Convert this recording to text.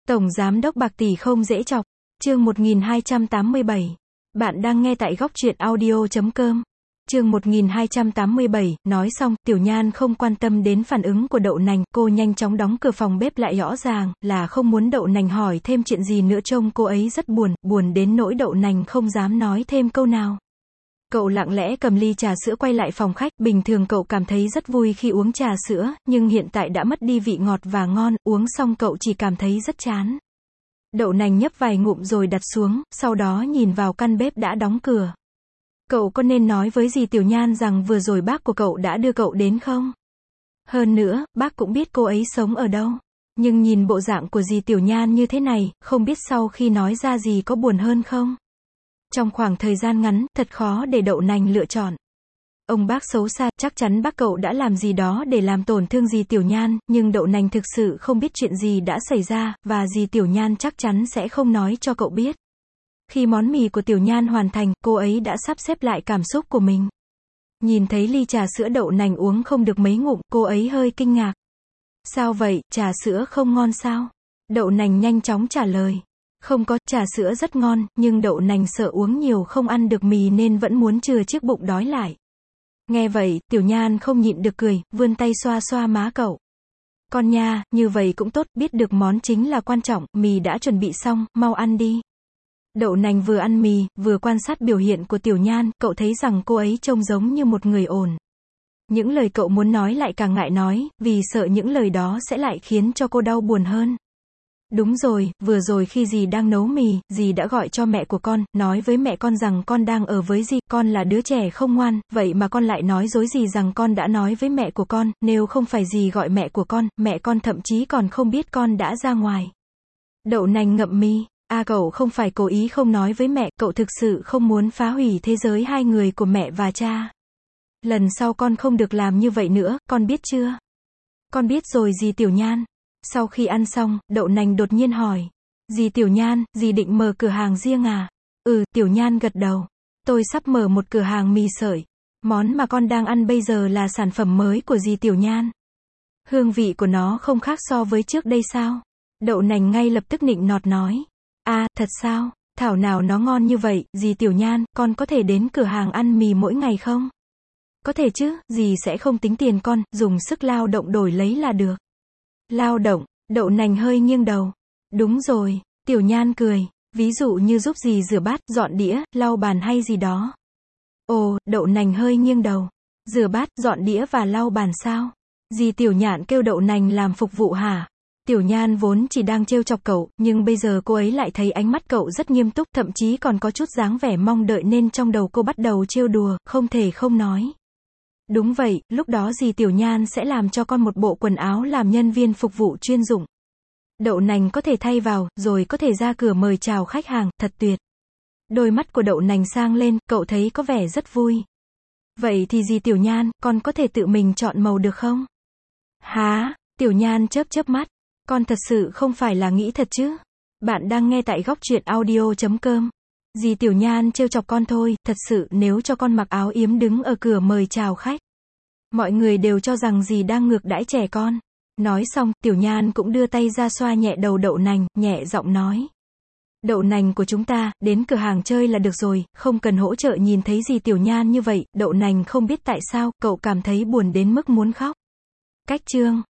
Tổng giám đốc bạc tỷ không dễ chọc. Chương 1287. Bạn đang nghe tại góc truyện audio.com. Chương 1287, nói xong, Tiểu Nhan không quan tâm đến phản ứng của Đậu Nành, cô nhanh chóng đóng cửa phòng bếp lại, rõ ràng là không muốn Đậu Nành hỏi thêm chuyện gì nữa, trông cô ấy rất buồn, buồn đến nỗi Đậu Nành không dám nói thêm câu nào. Cậu lặng lẽ cầm ly trà sữa quay lại phòng khách, bình thường cậu cảm thấy rất vui khi uống trà sữa, nhưng hiện tại đã mất đi vị ngọt và ngon, uống xong cậu chỉ cảm thấy rất chán. Đậu Nành nhấp vài ngụm rồi đặt xuống, sau đó nhìn vào căn bếp đã đóng cửa. Cậu có nên nói với dì Tiểu Nhan rằng vừa rồi bác của cậu đã đưa cậu đến không? Hơn nữa, bác cũng biết cô ấy sống ở đâu. Nhưng nhìn bộ dạng của dì Tiểu Nhan như thế này, không biết sau khi nói ra dì có buồn hơn không? Trong khoảng thời gian ngắn, thật khó để Đậu Nành lựa chọn. Ông bác xấu xa, chắc chắn bác cậu đã làm gì đó để làm tổn thương dì Tiểu Nhan, nhưng Đậu Nành thực sự không biết chuyện gì đã xảy ra, và dì Tiểu Nhan chắc chắn sẽ không nói cho cậu biết. Khi món mì của Tiểu Nhan hoàn thành, cô ấy đã sắp xếp lại cảm xúc của mình. Nhìn thấy ly trà sữa Đậu Nành uống không được mấy ngụm, cô ấy hơi kinh ngạc. Sao vậy, trà sữa không ngon sao? Đậu Nành nhanh chóng trả lời. Không có, trà sữa rất ngon, nhưng Đậu Nành sợ uống nhiều không ăn được mì nên vẫn muốn chừa chiếc bụng đói lại. Nghe vậy, Tiểu Nhan không nhịn được cười, vươn tay xoa xoa má cậu. Con nha, như vậy cũng tốt, biết được món chính là quan trọng, mì đã chuẩn bị xong, mau ăn đi. Đậu Nành vừa ăn mì, vừa quan sát biểu hiện của Tiểu Nhan, cậu thấy rằng cô ấy trông giống như một người ổn. Những lời cậu muốn nói lại càng ngại nói, vì sợ những lời đó sẽ lại khiến cho cô đau buồn hơn. Đúng rồi, vừa rồi khi dì đang nấu mì, dì đã gọi cho mẹ của con, nói với mẹ con rằng con đang ở với dì, con là đứa trẻ không ngoan, vậy mà con lại nói dối dì rằng con đã nói với mẹ của con, nếu không phải dì gọi mẹ của con, mẹ con thậm chí còn không biết con đã ra ngoài. Đậu Nành ngậm mi. Cậu không phải cố ý không nói với mẹ, cậu thực sự không muốn phá hủy thế giới hai người của mẹ và cha. Lần sau con không được làm như vậy nữa, con biết chưa? Con biết rồi dì Tiểu Nhan. Sau khi ăn xong, Đậu Nành đột nhiên hỏi. Dì Tiểu Nhan, dì định mở cửa hàng riêng à? Tiểu Nhan gật đầu. Tôi sắp mở một cửa hàng mì sợi. Món mà con đang ăn bây giờ là sản phẩm mới của dì Tiểu Nhan. Hương vị của nó không khác so với trước đây sao? Đậu Nành ngay lập tức nịnh nọt nói. Thật sao? Thảo nào nó ngon như vậy, dì Tiểu Nhan, con có thể đến cửa hàng ăn mì mỗi ngày không? Có thể chứ, dì sẽ không tính tiền con, dùng sức lao động đổi lấy là được. Lao động, Đậu Nành hơi nghiêng đầu. Đúng rồi, Tiểu Nhan cười, ví dụ như giúp dì rửa bát, dọn đĩa, lau bàn hay gì đó. Đậu Nành hơi nghiêng đầu. Rửa bát, dọn đĩa và lau bàn sao? Dì Tiểu Nhạn kêu Đậu Nành làm phục vụ hả? Tiểu Nhan vốn chỉ đang trêu chọc cậu, nhưng bây giờ cô ấy lại thấy ánh mắt cậu rất nghiêm túc, thậm chí còn có chút dáng vẻ mong đợi nên trong đầu cô bắt đầu trêu đùa, không thể không nói. Đúng vậy, lúc đó dì Tiểu Nhan sẽ làm cho con một bộ quần áo làm nhân viên phục vụ chuyên dụng. Đậu Nành có thể thay vào, rồi có thể ra cửa mời chào khách hàng, thật tuyệt. Đôi mắt của Đậu Nành sang lên, cậu thấy có vẻ rất vui. Vậy thì dì Tiểu Nhan, con có thể tự mình chọn màu được không? Hả? Tiểu Nhan chớp mắt. Con thật sự không phải là nghĩ thật chứ? Bạn đang nghe tại góc truyện audio.com. Dì Tiểu Nhan trêu chọc con thôi, thật sự nếu cho con mặc áo yếm đứng ở cửa mời chào khách. Mọi người đều cho rằng dì đang ngược đãi trẻ con. Nói xong, Tiểu Nhan cũng đưa tay ra xoa nhẹ đầu Đậu Nành, nhẹ giọng nói. Đậu Nành của chúng ta, đến cửa hàng chơi là được rồi, không cần hỗ trợ. Nhìn thấy dì Tiểu Nhan như vậy, Đậu Nành không biết tại sao, cậu cảm thấy buồn đến mức muốn khóc. Cách chương